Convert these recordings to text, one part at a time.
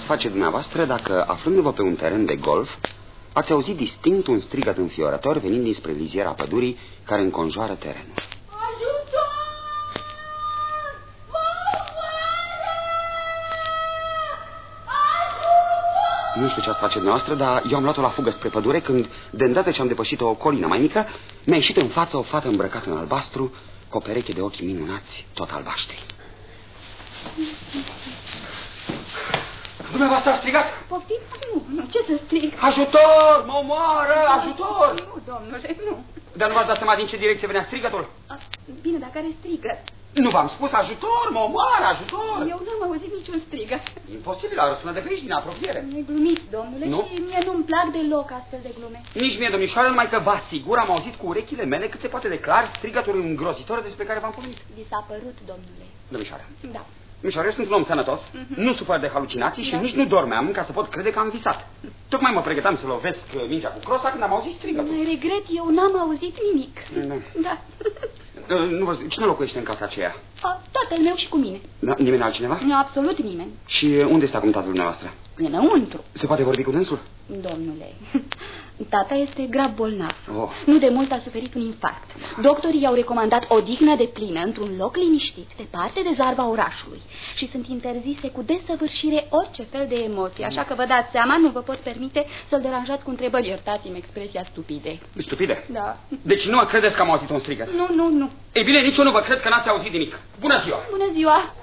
ați face dumneavoastră dacă, aflându-vă pe un teren de golf, ați auzit distinct un strigăt înfiorător venind dinspre liziera pădurii care înconjoară terenul? Ajutor! Nu știu ce ați face dumneavoastră, dar eu am luat-o la fugă spre pădure când, de îndată ce am depășit o colină mai mică, mi-a ieșit în față o fată îmbrăcată în albastru, cu o pereche de ochi minunați, tot albaștri. Dumneavoastră a strigat? Poftim? Nu, ce să strig? Ajutor! Mă omoară! Ajutor! Nu, domnule, nu. Dar nu v-ați dat seama din ce direcție venea strigătul? Bine, dar care strigă? Nu v-am spus ajutor, mă omoară, ajutor! Eu n-am auzit niciun strigă. Imposibil, a răsunat de pe aici, din apropiere. E glumit, domnule, nu? Și mie nu-mi plac deloc astfel de glume. Nici mie, domnișoară, numai că vă asigur, am auzit cu urechile mele cât se poate de clar strigătul îngrozitor despre care v-am pomenit. Vi s-a părut, domnule? Domnișoară. Da. Domnișoară, eu sunt un om sănătos, nu sufăr de halucinații și nici nu dormeam ca să pot crede că am visat. Tocmai mă pregăteam să lovesc mingea cu crosa când am auzit strigătul. Mai regret, eu n-am auzit nimic. Da. Cine locuiește în casa aceea? Tatăl meu și cu mine. Da, nimeni altcineva? Nu, absolut nimeni. Și unde este acum tatăl dumneavoastră? Înăuntru. Se poate vorbi cu dânsul? Domnule, tata este grav bolnav. Oh. Nu de mult a suferit un infarct. Doctorii i-au recomandat odihnă de plină într-un loc liniștit, departe de zarva orașului. Și sunt interzise cu desăvârșire orice fel de emoții. Așa că vă dați seama, nu vă pot permite să-l deranjați cu întrebări. Iertați-mi expresia stupide. Stupide? Da. Deci nu mă credeți că am auzit un strigăt? Nu. Ei bine, nici eu nu vă cred că n-ați auzit nimic. Bună ziua! Bună ziua!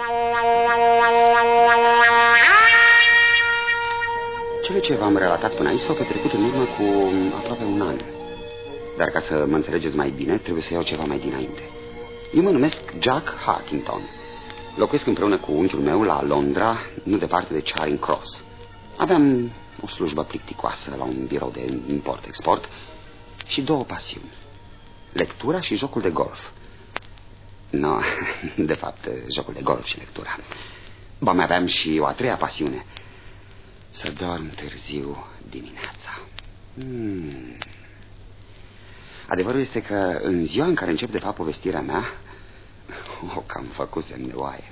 Cele ce v-am relatat până aici s-au petrecut în urmă cu aproape un an. Dar ca să mă înțelegeți mai bine, trebuie să iau ceva mai dinainte. Eu mă numesc Jack Harkington. Locuiesc împreună cu unchiul meu la Londra, nu departe de Charing Cross. Aveam o slujbă plicticoasă la un birou de import-export și două pasiuni. Lectura și jocul de golf. No, de fapt, jocul de golf și lectura. Ba, mai aveam și o a treia pasiune. Să dorm târziu dimineața. Adevărul este că în ziua în care încep de fapt povestirea mea, o cam făcusem de oaie.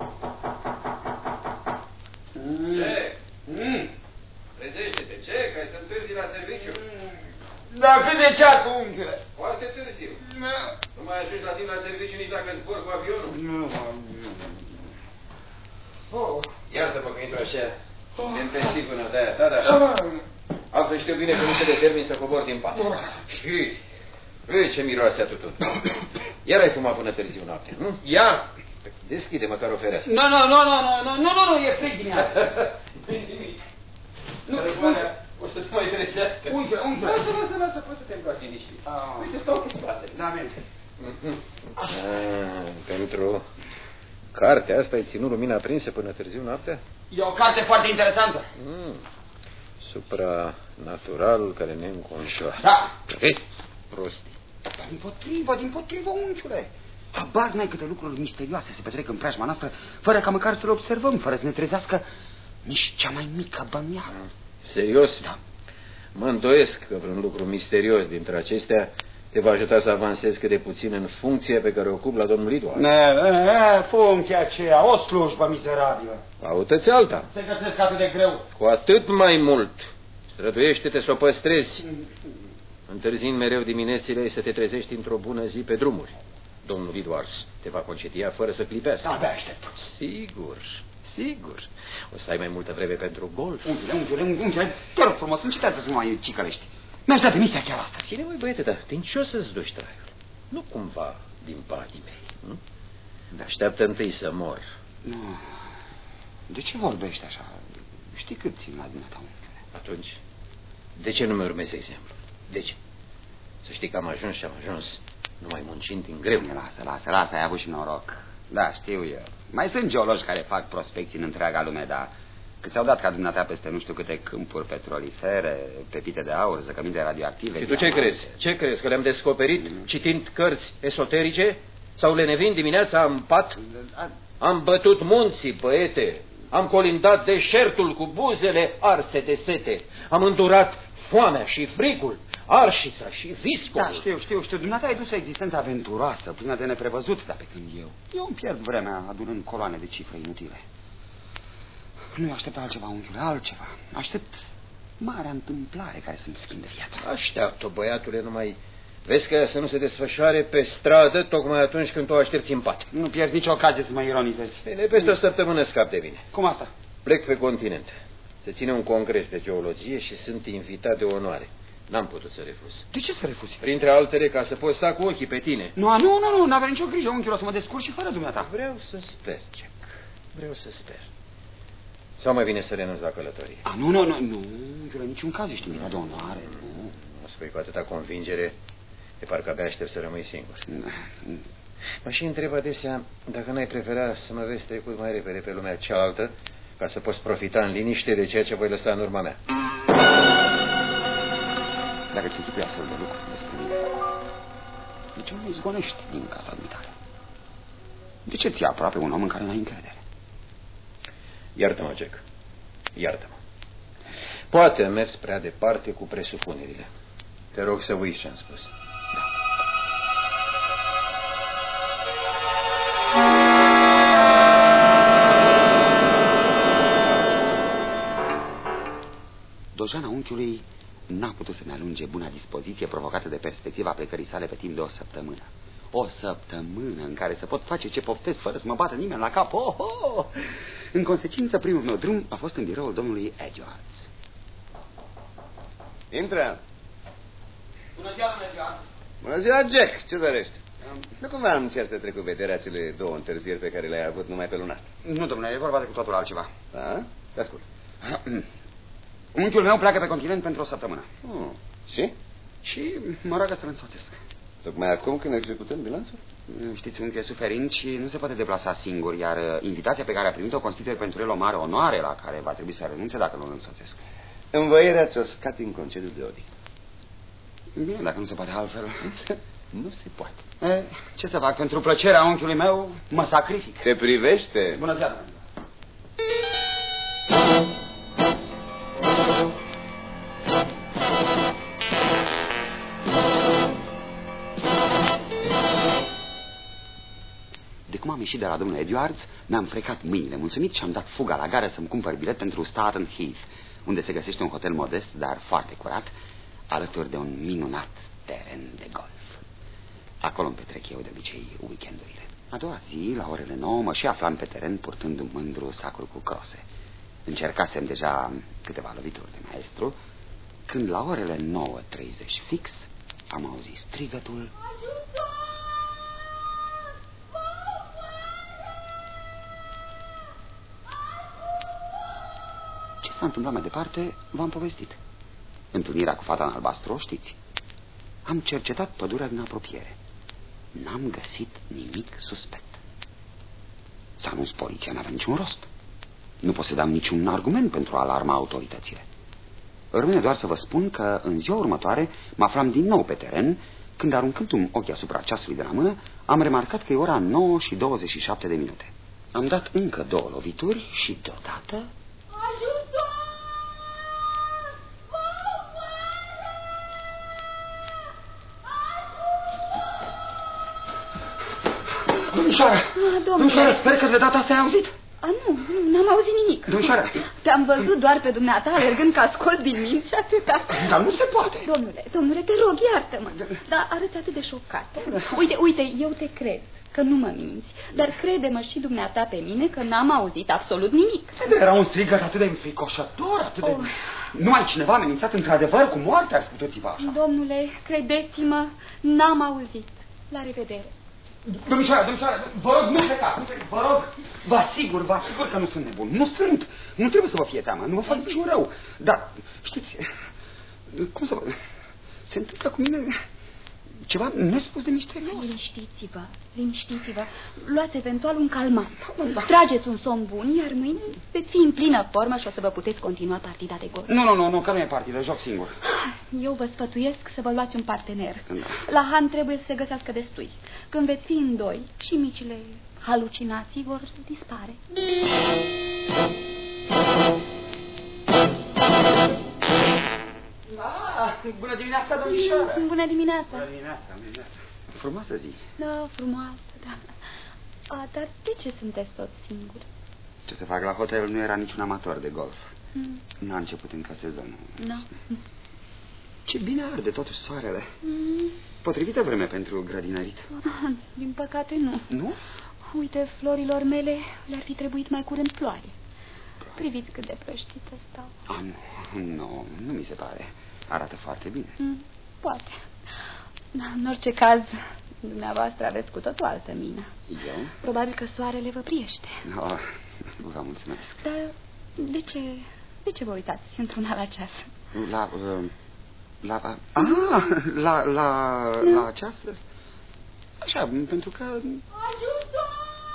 Ce? Trezește-te, ce? Că ai să întârzi la serviciu. Da, cât de ceasul, unchiule? Foarte târziu. Nu mai ajungi la timp la serviciu nici dacă zbor cu avionul. Nu. Iartă-mă că intru așa. Intenstiv până de-aia ta, dar altfel știu bine că nu te determin să cobor din pat. Ui, ce miroase a tutun. Iar ai fumat până târziu noapte, nu? Iar? Deschide măcar o fereastră. Nu, e frig dimineața. Nu, o să-ți mai trezească. Lasă, poți să te îmbraci liniștit. Uite, stau pe spate. Da, merge. Pentru cartea asta ai ținut lumina aprinsă până târziu noaptea? E o carte foarte interesantă. Supranatural care ne înconjoară. Da. Prostii. Dar din potrivă, unchiule. Habar n-ai câte lucruri misterioase se petrec în preajma noastră, fără ca măcar să le observăm, fără să ne trezească nici cea mai mică bănuială. Serios? Da. Mă îndoiesc că vreun lucru misterios dintre acestea te va ajuta să avansezi cât de puțin în funcția pe care o ocup la domnul Lidward. Funcția aceea, o slujbă mizerabilă. Aută-ți alta. Se găsesc atât de greu. Cu atât mai mult. Străduiește-te să o păstrezi. Întârzind mereu diminețile să te trezești într-o bună zi pe drumuri. Domnul Edwards te va concetia fără să clipească. Abia aștept. Sigur. O să ai mai multă vreme pentru golf. Unchiule, te rog frumos, încetează să nu mai cicălești. Mi-aș da demisia chiar asta. Ține, măi, băiete, dar din ce o să-ți duci traiul? Nu cumva din banii mei, nu? Așteaptă întâi să mor. Nu. De ce vorbești așa? Știi cât țin la dumneata, unchiule? Atunci, de ce nu mi urmezi exemplu? De ce? Să știi că am ajuns și am ajuns numai muncind din greu. Lasă, ai avut și noroc. Da, știu eu. Mai sunt geologi care fac prospecții în întreaga lume, dar că ți-au dat ca dumneata peste nu știu câte câmpuri petrolifere, pepite de aur, zăcăminte radioactive. Și tu ce crezi? Ce crezi? Că le-am descoperit citind cărți esoterice? Sau lenevind dimineața în pat? Am bătut munții, băiete. Am colindat deșertul cu buzele arse de sete. Am îndurat foamea și frigul, arșița și viscul. Da, știu. Dumneata ai dus o existență aventuroasă, plină de neprevăzut, dar pe când eu îmi pierd vremea adunând coloane de cifre inutile. Nu aștept altceva, unchiule, altceva. Aștept marea întâmplare care să-mi schimbe viața. Așteaptă, băiatule, numai... Vezi că să nu se desfășoare pe stradă tocmai atunci când tu o aștepți în pat. Nu pierzi nicio ocazie să mă ironizezi. Bine, peste o săptămână scap de mine. Cum asta? Plec pe continent. Se ține un congres de geologie și sunt invitat de onoare. N-am putut să refuz. De ce să refuzi? Printre altele, ca să poți sta cu ochii pe tine. Nu, n-avea nicio grijă, unchiul, o să mă descurc și fără dumneata. Vreau să sper, Jack. Vreau să sper. Sau mai bine să renunț la călătorie? Nu, în niciun caz ești invitat de onoare, nu. O spui cu atâta convingere, de parcă abia aștept să rămâi singur. Mă și întreb adesea dacă n-ai prefera să mă vezi trecut mai repede pe lumea cealaltă, ca să poți profita în liniște de ceea ce voi lăsa în urma mea. Dacă ți închipui astfel de lucruri despre mine, de ce nu mă izgonești din casa dumitare? De ce ți aproape un om în care n-ai încredere? Iartă-mă, Jack. Iartă-mă. Poate am mers prea departe cu presupunerile. Te rog să uiți ce am spus. Dojana unchiului n-a putut să-mi alunge buna dispoziție provocată de perspectiva plecării sale pe timp de o săptămână. O săptămână în care să pot face ce poftesc fără să mă bată nimeni la cap. În consecință, primul meu drum a fost în biroul domnului Edwards. Intră. Bună ziua, domnule Edwards. Bună ziua, Jack. Ce dorești? Nu cumva am cer să trec cu vederea cele două întârzieri pe care le-ai avut numai pe luna asta. Nu, domnule, e vorba de cu totul altceva. Da? Te ascult. Unchiul meu pleacă pe continent pentru o săptămână. Și? Și mă roagă să-l însoțesc. Tocmai acum când executăm bilanțul? Știți, unchiul e suferind și nu se poate deplasa singur, iar invitația pe care a primit-o constituie pentru el o mare onoare la care va trebui să renunțe dacă nu-l însoțesc. Învoierea ți-o scati în concediu de odihnă. Bine, dacă nu se poate altfel. Nu se poate. Ce să fac? Pentru plăcerea unchiului meu mă sacrific. Te privește? Bună seara. De cum am ieșit de la domnul Edwards, mi-am frecat mâinile mulțumit și am dat fuga la gară să-mi cumpăr bilet pentru Staten Heath, unde se găsește un hotel modest, dar foarte curat, alături de un minunat teren de golf. Acolo îmi petrec eu de obicei weekendurile. A doua zi, la orele 9, mă și aflam pe teren purtând un mândru sacru cu crose. Încercasem deja câteva lovituri de maestru, când la orele 9:30 fix am auzit strigătul: Ce s-a întâmplat mai departe, v-am povestit. Întâlnirea cu fata în albastru, o știți. Am cercetat pădurea din apropiere. N-am găsit nimic suspect. Să anunț poliția n-avea niciun rost. Nu posedam niciun argument pentru a alarma autoritățile. Rămâne doar să vă spun că în ziua următoare mă aflam din nou pe teren, când, aruncând un ochi asupra ceasului de la mână, am remarcat că e ora 9:27. Am dat încă 2 lovituri și deodată... Domnișoară! Domnișoară, sper că de data asta ai auzit. Nu, n-am auzit nimic. Domnișoară! Te-am văzut doar pe dumneata alergând ca scos din minți și atâta. Dar nu se poate. Domnule, te rog, iartă-mă. Dar arăți atât de șocat. Uite, eu te cred că nu mă minți. Dar crede-mă și dumneata pe mine că n-am auzit absolut nimic. Era un strigăt atât de înfricoșător, atât de... Numai cineva amenințat într-adevăr cu moartea ar fi putut țipa așa. Domnule, credeți-mă, n-am auzit. La revedere. Domnișoară, vă rog, nu plecați, vă rog, vă asigur că nu sunt nebun. Nu sunt, nu trebuie să vă fie teamă, nu vă fac niciun rău. Dar, știți, cum să vă... Se întâmplă cu mine ceva nespus de misterios. Liniștiți-vă. Luați eventual un calmant. Trageți un somn bun, iar mâine veți fi în plină formă și o să vă puteți continua partida de golf. Nu, că nu e partidă, joc singur. Eu vă sfătuiesc să vă luați un partener. La Han trebuie să se găsească destui. Când veți fi în doi, și micile halucinații vor dispare. Bună dimineața, domnișoară. Bună dimineața. Frumoasă zi. Da, frumoasă, da. Dar de ce sunteți toți singuri? Ce să fac, la hotel nu era niciun amator de golf. N-a început încă sezonul. No. Ce bine arde totuși soarele. Potrivită vreme pentru grădinărit. Din păcate nu. Nu? Uite, florilor mele le-ar fi trebuit mai curând ploaie. Priviți cât de prăștită stau. Nu mi se pare. Arată foarte bine. Poate. În orice caz, dumneavoastră aveți cu totul altă mină. Eu? Probabil că soarele vă priește. Vă mulțumesc. Dar de ce vă uitați într-una la ceas? La ceas? Așa, pentru că... Ajutor!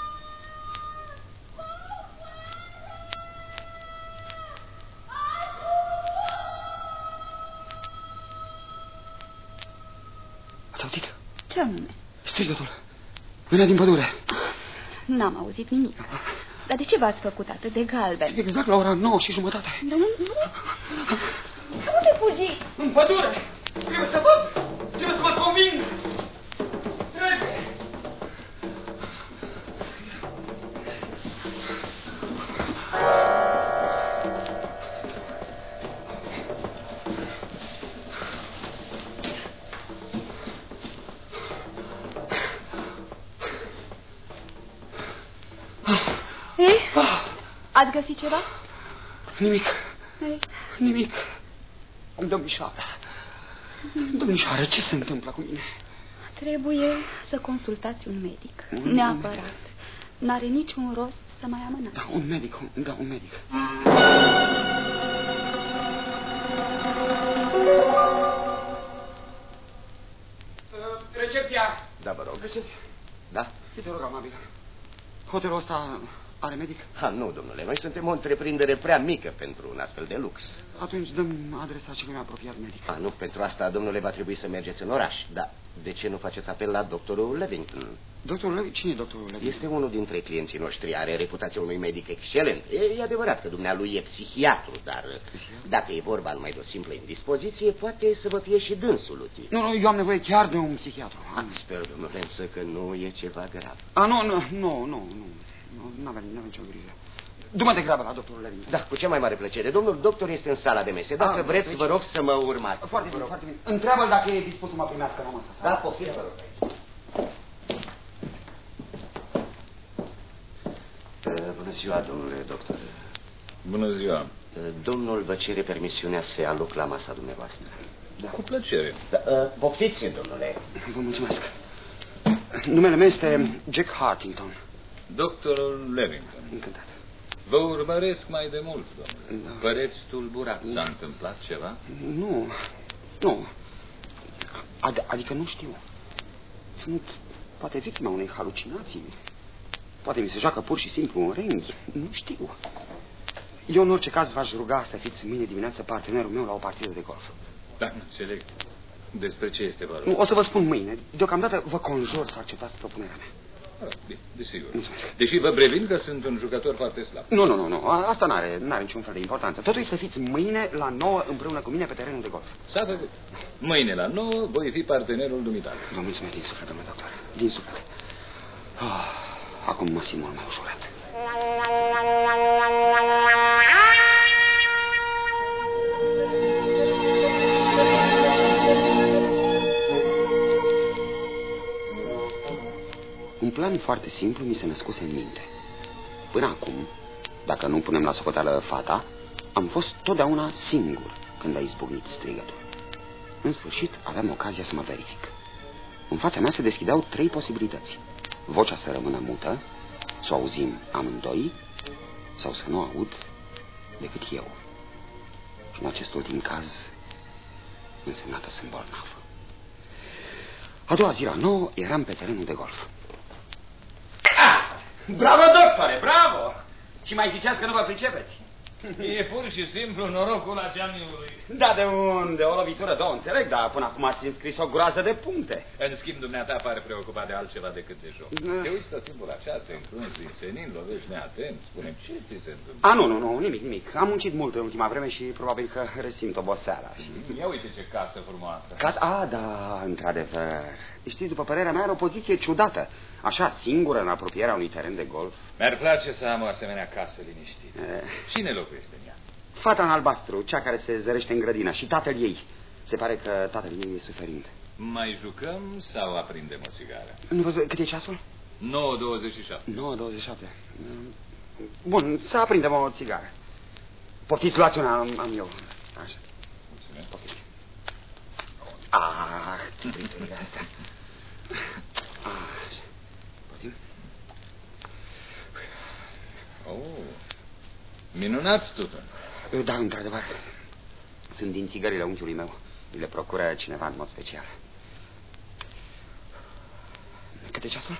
Ați auzit? Ce anume? Strigătul. Venea din pădure. N-am auzit nimic. Dar de ce v-ați făcut atât de galben? Exact la ora 9:30. De unde fugi? În pădure! Trebuie să văd! Trebuie să mă conving! Trebuie! Ați găsit ceva? Nimic. Domnișoară, ce se întâmplă cu mine? Trebuie să consultați un medic. Neapărat. N-are niciun rost să mai amânați. Da, un medic. Recepția. Da, vă rog. Recepția. Da? Te rog, amabilă. Hotelul ăsta are medic? Nu, domnule, noi suntem o întreprindere prea mică pentru un astfel de lux. Atunci dăm adresa celui mai apropiat medic. Nu, pentru asta, domnule, va trebui să mergeți în oraș. Da, de ce nu faceți apel la doctorul Levington? Doctorul Levington? Cine e doctorul Levington? Este unul dintre clienții noștri, are reputația unui medic excelent. E adevărat că dumnealui e psihiatru, dar dacă e vorba numai de o simplă indispoziție, poate să vă fie și dânsul util. Nu, eu am nevoie chiar de un psihiatru. Sper, domnule, însă că nu e ceva grav. Nu. N-avem nicio grijă. Du-mă de grabă la doctorul Levington. Da, cu cea mai mare plăcere. Domnul doctor este în sala de mese. Dacă vreți, deci... vă rog să mă urmați. Foarte bine. Întreabă-l dacă e dispus să mă primească la masa. Da, poftim, vă rog. Bună ziua, domnule doctor. Bună ziua. Domnul vă cere permisiunea să ia loc la masa dumneavoastră. Da. Cu plăcere. Poftiți, domnule. Vă mulțumesc. Numele meu este Jack Hartington. Doctorul Levington. Încântat. Vă urmăresc mai de mult, domnule. Da. Păreți tulburat. S-a întâmplat ceva? Nu. Adică nu știu. Sunt poate victima unei halucinații. Poate mi se joacă pur și simplu un renghi. Nu știu. Eu în orice caz v-aș ruga să fiți mâine dimineață partenerul meu la o partidă de golf. Da, înțeleg. Despre ce este vorba? Nu, o să vă spun mâine. Deocamdată vă conjur să acceptați propunerea mea. Bine, desigur. Mulțumesc. Deși vă previn că sunt un jucător foarte slab. Nu. Asta n-are niciun fel de importanță. Totul e să fiți mâine la 9 împreună cu mine pe terenul de golf. S-a făcut. Mâine la 9 voi fi partenerul dumitale. Vă mulțumesc din suflet, domnule doctor. Din suflet. Acum mă simt mult mai ușurat. Un plan foarte simplu mi se născuse în minte. Până acum, dacă nu punem la socoteală fata, am fost totdeauna singur când a izbucnit strigătul. În sfârșit, aveam ocazia să mă verific. În fața mea se deschideau 3 posibilități. Vocea să rămână mută, să o auzim amândoi, sau să nu aud decât eu. Și în acest ultim caz însemna că sunt bolnav. A doua zi la 9 eram pe terenul de golf. Bravo, doctore, bravo! Și mai ziceați că nu vă pricepeți. E pur și simplu norocul ageamniului. Da, de unde? O lovitură, două, înțeleg, dar până acum ați înscris o groază de puncte. În schimb, dumneata pare preocupat de altceva decât de joc. Te uiți tot timpul la ceas, te încrunzi din senin, lovești neatent, spune-mi ce ți se întâmplă? Nu, nimic. Am muncit mult în ultima vreme și probabil că resimt oboseala. Ia uite ce casă frumoasă. Da, într-adevăr. Știți, după părerea mea, are o poziție ciudată. Așa, singură, în apropierea unui teren de golf. Mi-ar place să am o asemenea casă liniștită. Cine locuiește în ea? Fata în albastru, cea care se zărește în grădină, și tatăl ei. Se pare că tatăl ei e suferind. Mai jucăm sau aprindem o țigară? Nu văd, cât e ceasul? 9:27. 9:27. Bun, să aprindem o țigară. Poftiți, luați una, am eu. Așa. Mulțumesc. Poftiți. Țipiturile astea. Așa. Poftim? Minunat, Tuton. Da, într-adevăr. Sunt din țigările unchiului meu. Le procură cineva în mod special. Cât e ceasul?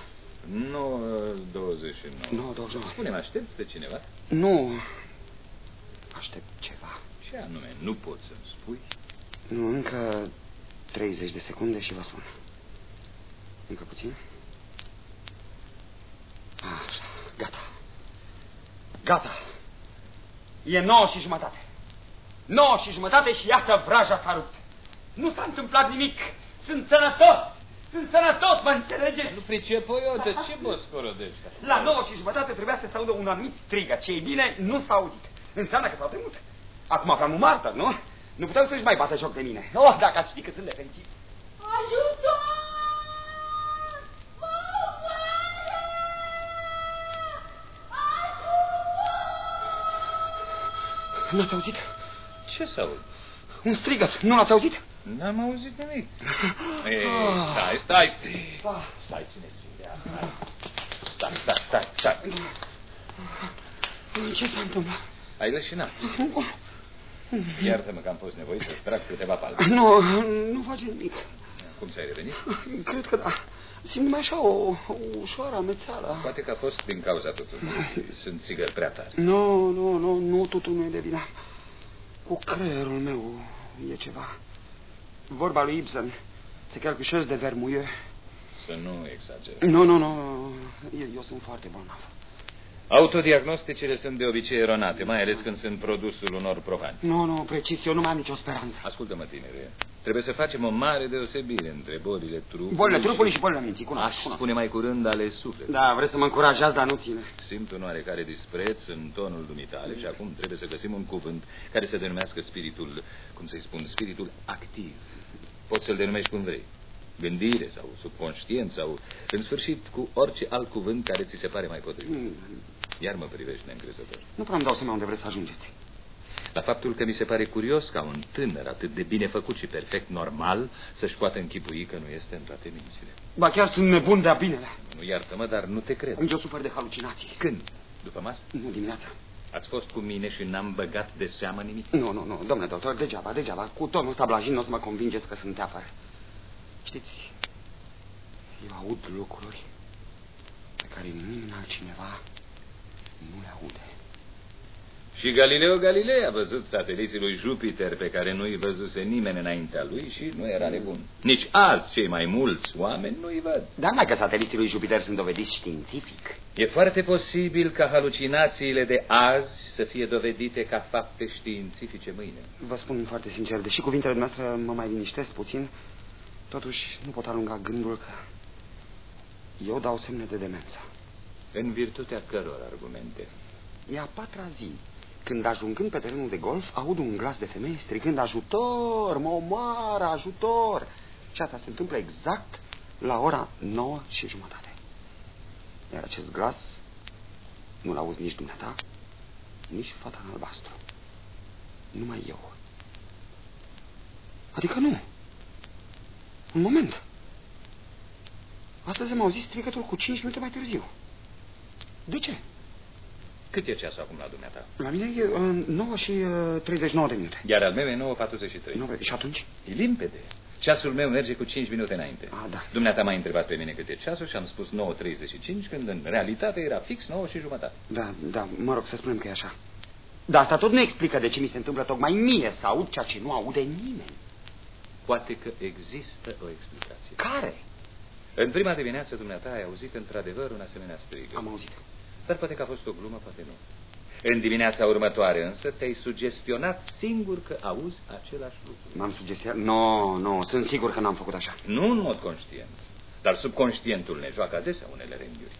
9:29. 9:29. Spune-mi, aștepți pe cineva? Nu. Aștept ceva. Ce anume? Nu pot să-mi spui? Nu, încă 30 de secunde și vă spun. Încă puțin. Așa, gata. Gata. E 9:30. 9:30 și iată vraja s-a rupt. Nu s-a întâmplat nimic. Sunt sănătos. Sunt sănătos, mă înțelegeți? Nu pricep o eu, de ce boscorodești? La 9:30 trebuia să se audă un anumit strigăt și, ei bine, nu s-a auzit. Înseamnă că s-au temut. Acum aflam un martor, nu? Nu puteau să-și mai bată joc de mine. Oh, dacă ați ști că sunt de fericit. Ajutor! Nu-ați auzit? Ce s-a auzit? Un strigăt. Nu l-ați auzit? N-am auzit nimic. Ei, stai, ține-ți. Stai. Ce s-a întâmplat? Ai leșinat. Iartă-mă că am fost nevoit să-ți trag câteva palme. Nu face nimic. Cum ți-ai revenit? Cred că da. Simt mai așa o ușoară amețeală. Poate că a fost din cauza tutunului. Sunt țigări prea tari. Nu, totul nu e de vină. Cu creierul meu e ceva. Vorba lui Ibsen. Se quelque chose de vermouilleux. Să nu exagerezi. Nu. Eu sunt foarte bolnav. Autodiagnosticele sunt de obicei eronate, mai ales când sunt produsul unor profani. Nu, precis, eu nu mai am nicio speranță. Ascultă-mă, tinere. Trebuie să facem o mare deosebire între bolile trupului. Bolile trupului și bolile minții, cunosc. Spune mai curând ale sufletului. Da, vreți să mă încurajați, dar nu ține. Simt un oarecare dispreț în tonul dumitale și acum trebuie să găsim un cuvânt care să denumească spiritul, cum să-i spun, spiritul activ. Poți să-l denumești cum vrei. Gândire sau subconștient sau, în sfârșit, cu orice alt cuvânt care ți se pare mai potrivit. Iar mă privești neîncrezător. Nu prea îmi dau seama unde vreți să ajungeți. La faptul că mi se pare curios ca un tânăr atât de bine făcut și perfect normal să-și poată închipui că nu este în toate mințile. Ba chiar sunt nebun de-a binele. Nu, iartă-mă, dar nu te cred. Eu sufăr de halucinații. Când? După masă? Nu, dimineața. Ați fost cu mine și n-am băgat de seamă nimic? Nu, domnule doctor, degeaba. Cu tonul ăsta blajin nu o să mă convingeți că sunt teafăr. Știți, eu aud lucruri pe care nimeni altcineva nu le aude. Și Galileo Galilei a văzut sateliții lui Jupiter pe care nu-i văzuse nimeni înaintea lui și nu era nebun. Nici azi cei mai mulți oameni nu-i văd. Dar mai că sateliții lui Jupiter sunt dovediți științific. E foarte posibil ca halucinațiile de azi să fie dovedite ca fapte științifice mâine. Vă spun foarte sincer, deși cuvintele noastre mă mai liniștesc puțin, totuși nu pot alunga gândul că eu dau semne de demență. În virtutea căror argumente? E a 4-a zi când, ajungând pe terenul de golf, aud un glas de femeie strigând ajutor, mă omoară, ajutor. Și asta se întâmplă exact la ora 9:30. Iar acest glas nu-l auzi nici dumneata, nici fata în albastru. Numai eu. Adică nu. Un moment. Astăzi am auzit strigătul cu 5 minute mai târziu. De ce? Cât e ceasul acum la dumneata? La mine e 9:39. Iar al meu e 9:43. Și atunci? E limpede. Ceasul meu merge cu 5 minute înainte. Da. Dumneata m-a întrebat pe mine cât e ceasul și am spus 9:35, când în realitate era fix 9:30. Da, mă rog să spunem că e așa. Dar asta tot nu explică de ce mi se întâmplă tocmai mie să aud ceea ce nu aude nimeni. Poate că există o explicație. Care? În prima dimineață dumneata ai auzit într-adevăr un asemenea strigă. Am auzit. Dar poate că a fost o glumă, poate nu. În dimineața următoare însă te-ai sugestionat singur că auzi același lucru. M-am sugestionat? Nu, sunt sigur că n-am făcut așa. Nu în mod conștient. Dar subconștientul ne joacă adesea unele rânduri.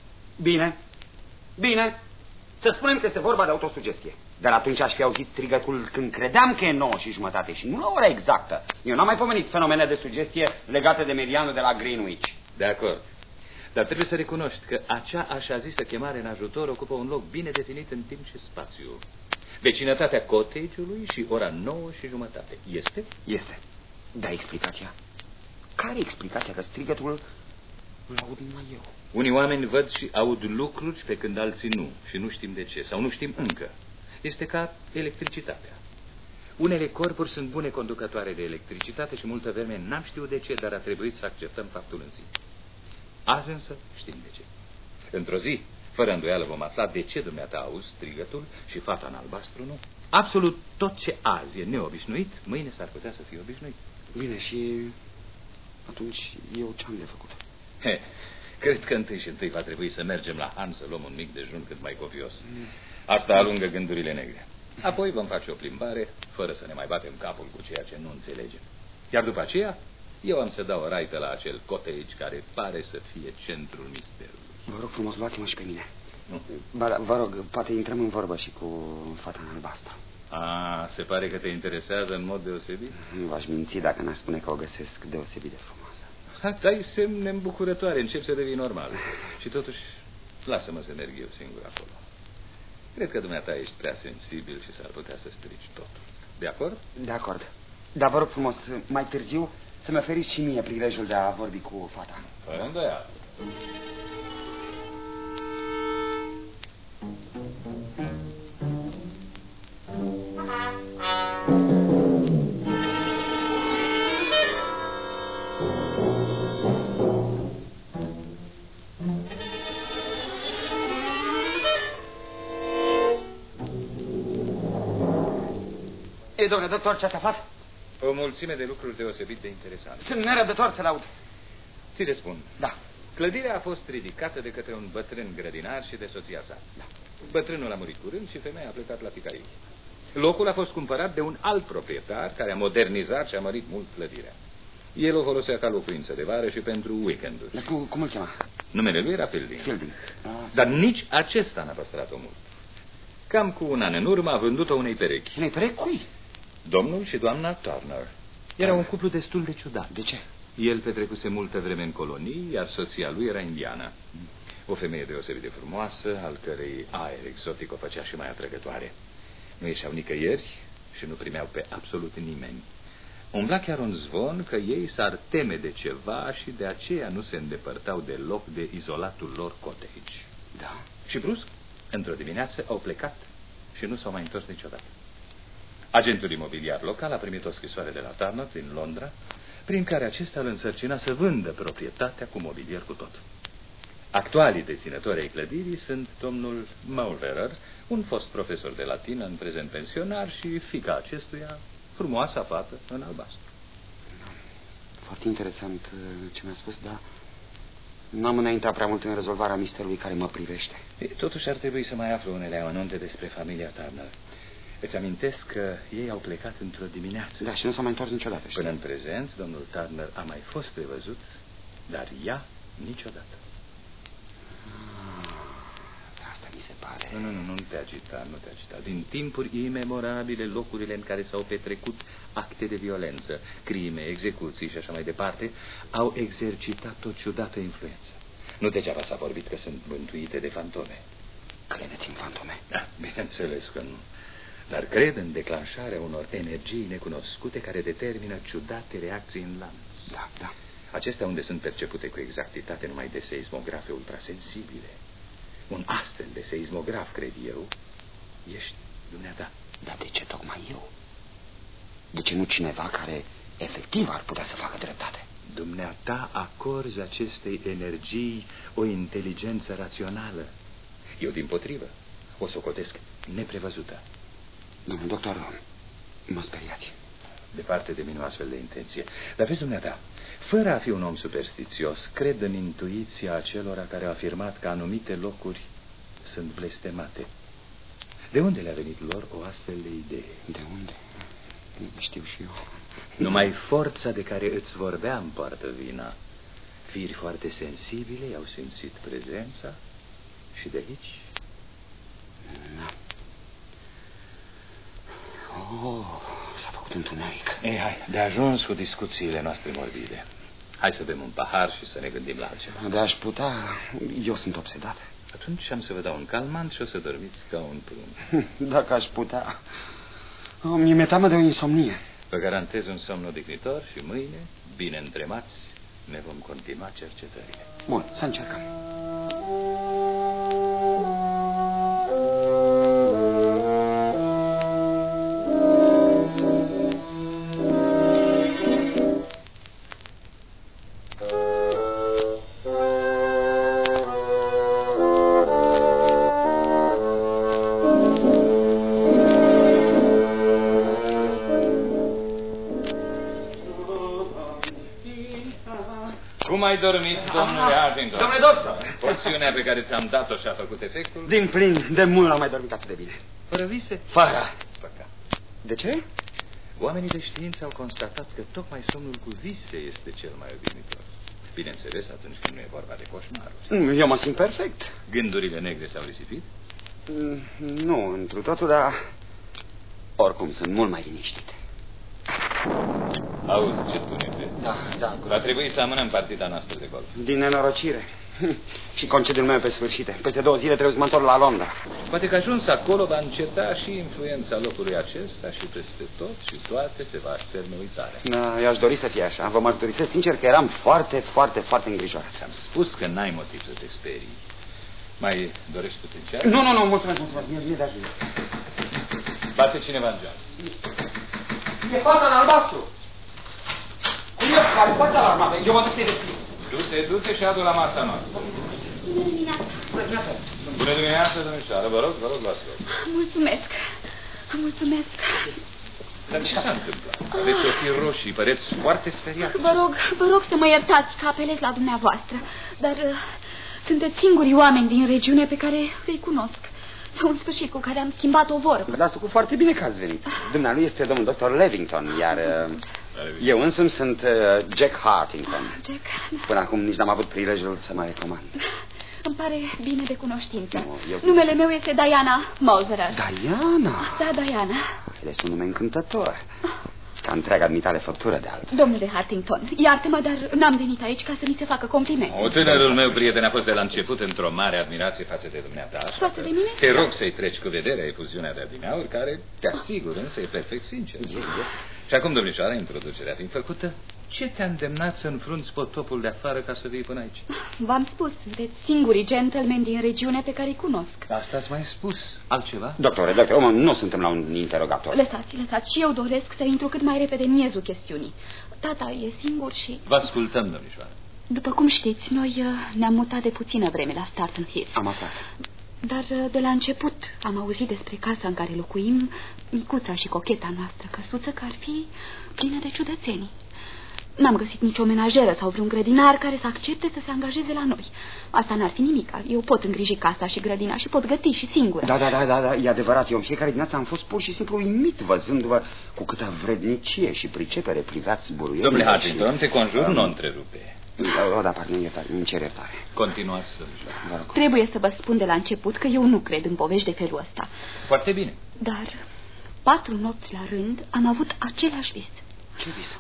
Bine. Să spunem că este vorba de autosugestie. Dar atunci aș fi auzit strigătul când credeam că e 9:30 și nu la ora exactă. Eu n-am mai pomenit fenomene de sugestie legate de meridianul de la Greenwich. De acord. Dar trebuie să recunoști că acea așa zisă chemare în ajutor ocupă un loc bine definit în timp și spațiu. Vecinătatea cottage-ului și ora 9:30. Este? Este. Dar explicația? Care e explicația că strigătul îl aud numai eu? Unii oameni văd și aud lucruri pe când alții nu. Și nu știm de ce. Sau nu știm încă. Este ca electricitatea. Unele corpuri sunt bune conducătoare de electricitate și multă vreme n-am știut de ce, dar a trebuit să acceptăm faptul în zi. Azi însă știm de ce. Într-o zi, fără îndoială, vom afla de ce dumneata auzi strigătul și fata în albastru nu. Absolut tot ce azi e neobișnuit, mâine s-ar putea să fie obișnuit. Bine, și atunci eu ce-am de făcut? Cred că întâi și întâi va trebui să mergem la Han să luăm un mic dejun cât mai copios. Asta alungă gândurile negre. Apoi vom face o plimbare, fără să ne mai batem capul cu ceea ce nu înțelegem. Iar după aceea, eu am să dau o raită la acel cottage care pare să fie centrul misterului. Vă rog frumos, luați-mă și pe mine. Vă rog, poate intrăm în vorbă și cu fata în albastru. Se pare că te interesează în mod deosebit? Nu v-aș minți dacă n-aș spune că o găsesc deosebit de frumoasă. Dai semne îmbucurătoare, încep să devii normal. Și totuși, lasă-mă să merg eu singur acolo. Cred că dumneata ești prea sensibil și s-ar putea să strici totul. De acord? De acord. Dar vă rog frumos, mai târziu, să-mi oferiți și mie prilejul de a vorbi cu fata. Fără îndoială. Ei, domnule doctor, ce ați aflat? O mulțime de lucruri deosebit de interesante. Sunt nerăbdător să-l aud. Ți le spun. Da. Clădirea a fost ridicată de către un bătrân grădinar și de soția sa. Da. Bătrânul a murit curând și femeia a plecat la Piccadilly. Locul a fost cumpărat de un alt proprietar care a modernizat și a mărit mult clădirea. El o folosea ca locuință de vară și pentru weekenduri. Dar cum îl chema? Numele lui era Fielding. Fielding. Dar nici acesta n-a păstrat-o mult. Cam cu un an în urmă a vândut-o unei perechi. Unei perechi cui? Domnul și doamna Turner. Era un cuplu destul de ciudat. De ce? El petrecuse multă vreme în colonii, iar soția lui era indiană. O femeie deosebit de frumoasă, al cărei aer exotic o făcea și mai atrăgătoare. Nu ieșeau nicăieri și nu primeau pe absolut nimeni. Umbla chiar un zvon că ei s-ar teme de ceva și de aceea nu se îndepărtau deloc de izolatul lor cottage. Da. Și brusc, într-o dimineață, au plecat și nu s-au mai întors niciodată. Agentul imobiliar local a primit o scrisoare de la Turner din Londra, prin care acesta îl însărcina să vândă proprietatea cu mobilier cu tot. Actualii deținători ai clădirii sunt domnul Mauleverer, un fost profesor de latină, în prezent pensionar, și fiica acestuia, frumoasa fată în albastru. Foarte interesant ce mi-a spus, dar n-am înaintat prea mult în rezolvarea misterului care mă privește. Totuși ar trebui să mai aflu unele amănunte despre familia Turner. Îți amintesc că ei au plecat într-o dimineață. Da, și nu s-a mai întors niciodată. Până în prezent, domnul Turner a mai fost prevăzut, dar ea niciodată. Asta mi se pare. Nu te agita, nu te agita. Din timpuri imemorabile, locurile în care s-au petrecut acte de violență, crime, execuții și așa mai departe, au exercitat o ciudată influență. Nu degeaba s-a vorbit că sunt bântuite de fantome. Credeți în fantome? Da, bineînțeles că nu. Dar cred în declanșarea unor energii necunoscute care determină ciudate reacții în lanț. Da, da. Acestea unde sunt percepute cu exactitate numai de seismografe ultrasensibile. Un astfel de seismograf, cred eu, ești dumneata. Dar de ce tocmai eu? De ce nu cineva care efectiv ar putea să facă dreptate? Dumneata acorzi acestei energii o inteligență rațională. Eu, dimpotrivă, o socotesc neprevăzută. Domnul doctor, mă speriați. Departe de mine o astfel de intenție. Dar vezi, dumneata, fără a fi un om superstițios, cred în intuiția acelora care au afirmat că anumite locuri sunt blestemate. De unde le-a venit lor o astfel de idee? De unde? Știu și eu. Numai forța de care îți vorbeam poartă vina. Firi foarte sensibile i-au simțit prezența și de aici... Da. Oh, s-a făcut întuneric. Ei, hai, de ajuns cu discuțiile noastre morbide. Hai să bem un pahar și să ne gândim la altceva. De aș putea, eu sunt obsedat. Atunci am să vă dau un calmant și o să dormiți ca un prun. Dacă aș putea. Mi-e teamă de o insomnie. Vă garantez un somn odihnitor și mâine, bine întremați, ne vom continua cercetările. Bun, să încercăm. Cum ai dormit, domnule Hartington? Domnule doctor! Porțiunea pe care ți-am dat-o și-a făcut efectul? Din plin, de mult n-am mai dormit atât de bine. Fără vise? Fără. Păcat. De ce? Oamenii de știință au constatat că tocmai somnul cu vise este cel mai obinitor. Bineînțeles, atunci când nu e vorba de coșmaruri. Eu mă simt perfect. Gândurile negre s-au risipit? Nu, întru totul, dar oricum sunt mult mai liniștit. Auzi ce tunete? Da. Va trebui să amânăm partida noastră de golf. Din nenorocire. Și concediul meu pe sfârșit. Peste 2 zile trebuie să mă întorc la Londra. Poate că ajuns acolo va înceta și influența locului acesta și peste tot și toate se va așterne uitarea. Da, eu aș dori să fie așa. Vă mărturisesc sincer că eram foarte, foarte, foarte îngrijorat. Ți-am spus că n-ai motiv să te sperii. Mai dorești puțin ceas? Nu, mulțumesc. Mie de ajuns. Bate cineva în geam. E fata în albastru. Care poate alarmată. Eu mă duc să-i deschid. Du-te și adu la masa noastră. Bună dimineața, domnișoară. Vă rog, luați-vă. Mulțumesc. Dar ce s-a întâmplat? Aveți ochii roșii, păreți foarte speriați. Vă rog să mă iertați că apelez la dumneavoastră, dar sunteți singurii oameni din regiune pe care îi cunosc. Sau în sfârșit cu care am schimbat o vorbă. Dar cu foarte bine că ați venit. Dumnealui este domnul doctor Levington, iar eu însumi sunt Jack Hartington. Jack? Până acum nici n-am avut prilejul să mă recomand. Îmi pare bine de cunoștință. Numele meu este Diana Mulverer. Diana? Da, Diana. Este un nume încântător. Ca întreaga admitare făptură de altfel. Domnule Hartington, iartă-mă, dar n-am venit aici ca să mi se facă complimente. Tânărul meu prieten a fost de la început într-o mare admirație față de dumneata. Față de mine? Te rog să-i treci cu vederea efuziunea de adineauri, care, te asigur, însă e perfect sincer. Și acum, domnișoara, introducerea fiind făcută, ce te-a îndemnat să înfrunți potopul de afară ca să vii până aici? V-am spus, sunteți singurii gentlemen din regiune pe care îi cunosc. Asta ați mai spus. Altceva? Doctore, nu suntem la un interogator. Lăsați. Și eu doresc să intru cât mai repede în miezul chestiunii. Tata e singur și... Vă ascultăm, domnișoară. După cum știți, noi ne-am mutat de puțină vreme la Starton Hills. Am aflat. Dar de la început am auzit despre casa în care locuim, micuța și cocheta noastră căsuță, că ar fi plină de ciudățenii. N-am găsit nicio menajeră sau vreun grădinar care să accepte să se angajeze la noi. Asta n-ar fi nimic. Eu pot îngriji casa și grădina și pot găti și singură. Da, e adevărat. Eu în fiecare dimineață am fost pur și simplu uimit văzându-vă cu câtă vrednicie și pricepere privați buruielile. Domnule Hartington, te conjur, nu întrerupe. Da, pardon, îmi cer iertare. Continuați, domnișoară. Trebuie să vă spun de la început că eu nu cred în povești de felul ăsta. Foarte bine. Dar 4 nopți la rând am avut același vis. Ce vis?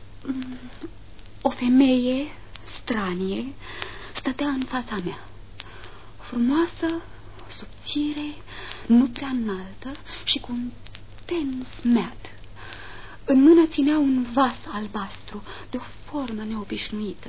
O femeie stranie stătea în fața mea. Frumoasă, subțire, nu prea înaltă și cu un ten smead. În mână ținea un vas albastru de o formă neobișnuită.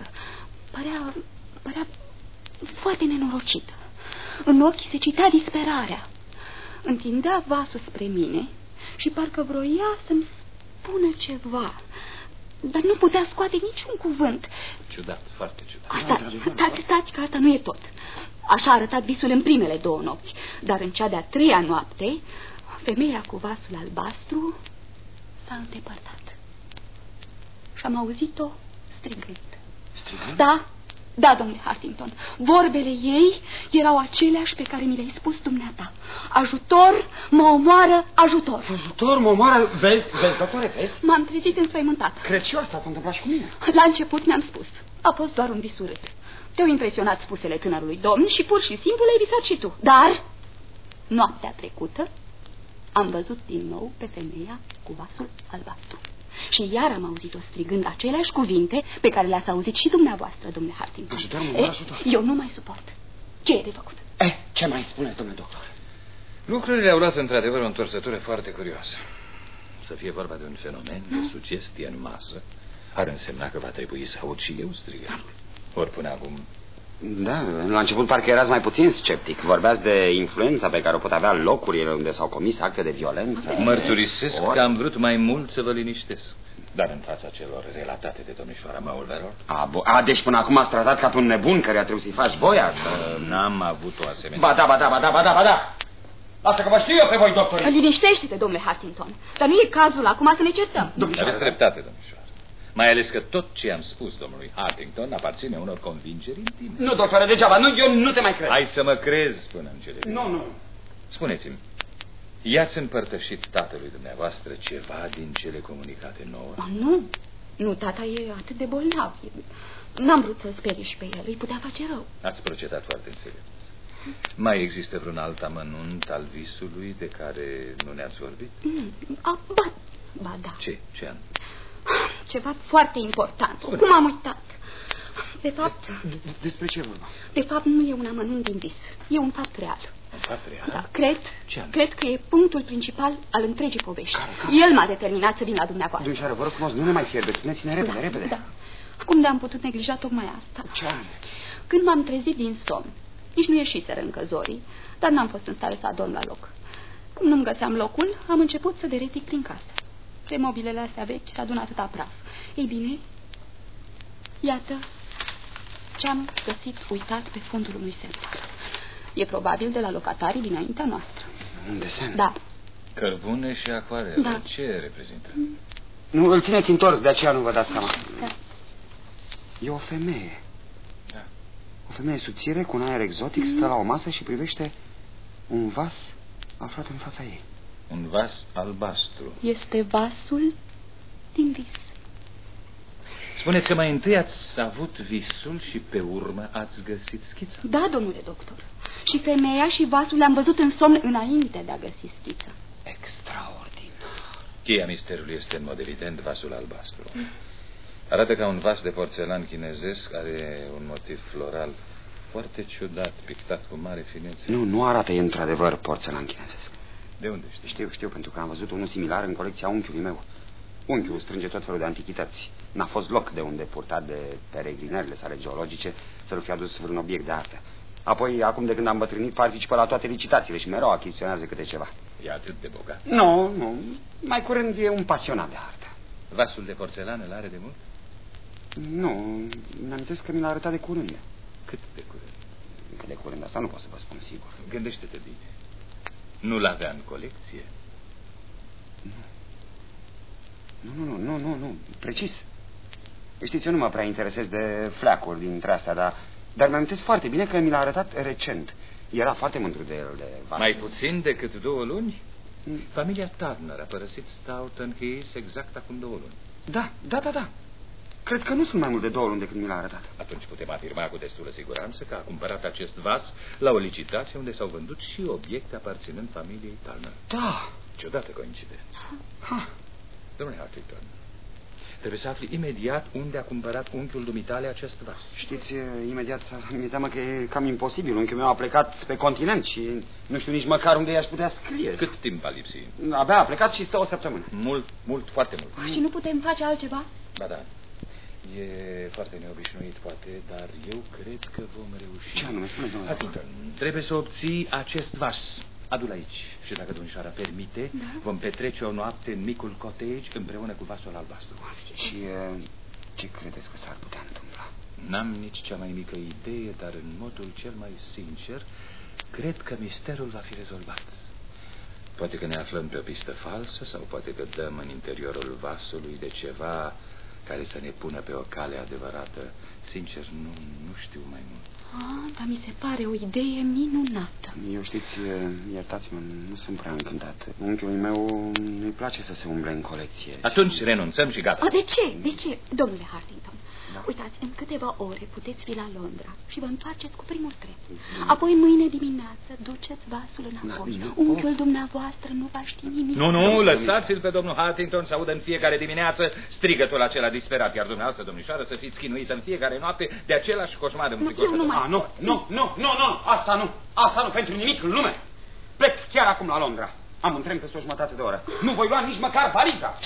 Părea foarte nenorocită. În ochi se citea disperarea. Întindea vasul spre mine și parcă vroia să-mi spună ceva, dar nu putea scoate niciun cuvânt. Ciudat, foarte ciudat. Stați că asta nu e tot. Așa a arătat visul în primele 2 nopți. Dar în cea de-a 3-a noapte, femeia cu vasul albastru s-a îndepărtat. Și am auzit-o strigând. Strigând? Da, domnule Hartington. Vorbele ei erau aceleași pe care mi le-ai spus dumneata. Ajutor, mă omoară, ajutor. Ajutor, mă omoară, vezi, doctore, vezi? M-am trezit înspăimântat. Cred și eu, asta s-a întâmplat și cu mine. La început mi-am spus. A fost doar un vis urât. Te-au impresionat spusele tânărului domn și pur și simplu le-ai visat și tu. Dar, noaptea trecută, am văzut din nou pe femeia cu vasul albastru. Și iar am auzit-o strigând aceleași cuvinte pe care le-ați auzit și dumneavoastră, domnule Hartington. Ajutor. Eu nu mai suport. Ce e de făcut? Ce mai spuneți, domnule doctor? Lucrurile au luat într-adevăr o întorsătură foarte curioasă. Să fie vorba de un fenomen de sugestie în masă ar însemna că va trebui să aud și eu strigând. Ori până acum... Da, la început parcă erați mai puțin sceptic. Vorbeați de influența pe care o pot avea locurile unde s-au comis acte de violență. Mărturisesc că am vrut mai mult să vă liniștesc. Dar în fața celor relatate de domnișoara Mulveror... Deci până acum ați tratat ca pe un nebun care a trebuit să-i faci voia asta? N-am avut o asemenea... Ba da. Lasă că vă știu eu pe voi, doctori. Liniștește-te, domnule Hartington. Dar nu e cazul acum să ne certăm. Aveți dreptate, domnișoară. Mai ales că tot ce am spus domnului Hartington aparține unor convingeri intime. Nu, doctore, degeaba. Eu nu te mai cred. Hai să mă crezi până în cele. Nu. Spuneți-mi, i-ați împărtășit tatălui dumneavoastră ceva din cele comunicate nouă? Nu, tata e atât de bolnav. N-am vrut să-l sperii și pe el, îi putea face rău. Ați procedat foarte înțelept. Mai există vreun alt amănunt al visului de care nu ne-ați vorbit? Ba da. Ce an? Ceva foarte important. Cum am uitat? De fapt... Despre ce vorba? De fapt nu e un amănunt din vis. E un fapt real. Un fapt real? Da, cred că e punctul principal al întregii povești. El m-a determinat să vin la dumneavoastră. Domnișoară, vă rog frumos, nu ne mai fierbeți. Spuneți-ne repede. Da. Cum de-am putut neglija tocmai asta? Ce anume? Când m-am trezit din somn, nici nu ieșiseră încă zorii, dar n-am fost în stare să adorm la loc. Cum nu-mi găseam locul, am început să deretic prin casă. Pe mobilele astea vechi s-a adunat atâta praf. Ei bine, iată ce-am găsit uitat pe fundul unui sertar. E probabil de la locatarii dinaintea noastră. Un desen? Da. Cărbune și acoarele. Da. Ce reprezintă? Nu, îl țineți întors, de aceea nu vă dați seama. Da. E o femeie. Da. O femeie subțire, cu un aer exotic, stă la o masă și privește un vas aflat în fața ei. Un vas albastru. Este vasul din vis. Spuneți că mai întâi ați avut visul și pe urmă ați găsit schița. Da, domnule doctor. Și femeia și vasul le-am văzut în somn înainte de a găsi schița. Extraordinar. Cheia misterului este în mod evident vasul albastru. Arată ca un vas de porțelan chinezesc, are un motiv floral foarte ciudat, pictat cu mare finețe. Nu arată, e într-adevăr porțelan chinezesc. De unde știi? Știu, pentru că am văzut unul similar în colecția unchiului meu. Unchiul strânge tot felul de antichități. N-a fost loc de unde purtat de peregrinările sale geologice să nu fie adus vreun obiect de artă. Apoi, acum de când am bătrânit, participă la toate licitațiile și mereu achiziționează câte ceva. E atât de bogat? Nu. Mai curând e un pasionat de artă. Vasul de porțelan îl are de mult? Nu, mi-amintesc că mi l-a arătat de curând. Cât de curând? Cât de curând, asta nu pot să vă spun sigur. Gândește-te bine. Nu l-avea în colecție? Nu, precis. Știți, eu nu mă prea interesez de fleacuri dintre astea, dar mi-amintesc foarte bine că mi l-a arătat recent. Era foarte mândru de el, de vas. Mai puțin decât 2 luni? Familia Turner a părăsit Stoughton Heath exact acum 2 luni. Da. Cred că nu sunt mai mult de 2 luni de când mi l-a arătat. Atunci putem afirma cu destulă siguranță că a cumpărat acest vas la o licitație unde s-au vândut și obiecte aparținând familiei Turner. Da. Ciudată coincidență. Domnule Hartington, trebuie să afli imediat unde a cumpărat unchiul dumitale acest vas. Știți, imediat mi-e teamă că e cam imposibil. Unchiul meu a plecat pe continent și nu știu nici măcar unde i-aș putea scrie. Cât timp a lipsit? Abia a plecat și stă o săptămână. Mult, foarte mult. Și nu putem face altceva? Da. E foarte neobișnuit, poate, dar eu cred că vom reuși. Ce anume, spune, domnule? Hartington, trebuie să obții acest vas. Adu-l aici și dacă domnișoara permite, vom petrece o noapte în micul cottage împreună cu vasul albastru. Și ce credeți că s-ar putea întâmpla? N-am nici cea mai mică idee, dar în modul cel mai sincer, cred că misterul va fi rezolvat. Poate că ne aflăm pe o pistă falsă sau poate că dăm în interiorul vasului de ceva care să ne pună pe o cale adevărată. Sincer, nu știu mai mult. Dar mi se pare o idee minunată. Eu știți, iertați-mă, nu sunt prea încântat. Unchiului meu nu-i place să se umble în colecție. Atunci renunțăm și gata. De ce? De ce? Domnule Hartington, uitați, în câteva ore puteți fi la Londra și vă întoarceți cu primul tren. Apoi mâine dimineață duceți vasul înapoi. Unchiul dumneavoastră nu va ști nimic. Nu, lăsați-l pe domnul Hartington să audă în fiecare dimineață strigătul acela disperat, iar dumneavoastră, domnișoară, să fiți chinuită în fiecare noapte de același coșmar înfricoșător. Asta nu, pentru nimic în lume. Plec chiar acum la Londra. Am un tren peste o jumătate de oră. Nu voi lua nici măcar valiza.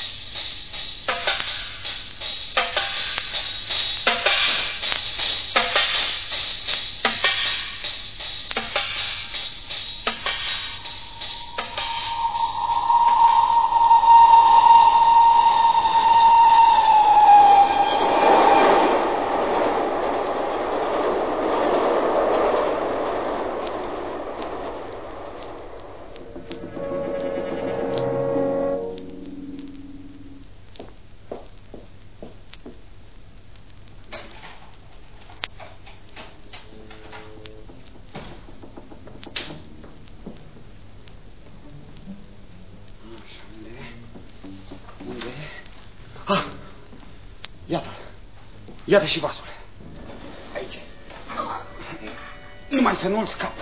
Iată și vasul. Aici. Numai să nu-l scap.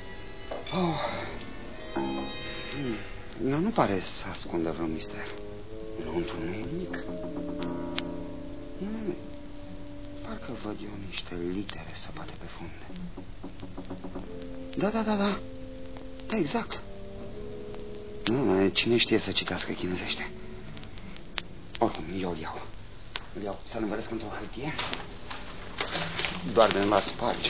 Nu pare să ascundă vreun mister. Înăuntru nu e nimic. Nu. Parcă văd eu niște litere săpate pe funde. Da, exact. Nu, cine știe să citească chinezește. Oricum, eu îl iau. Să-l învățesc într-o hârtie. Doar de la sparge.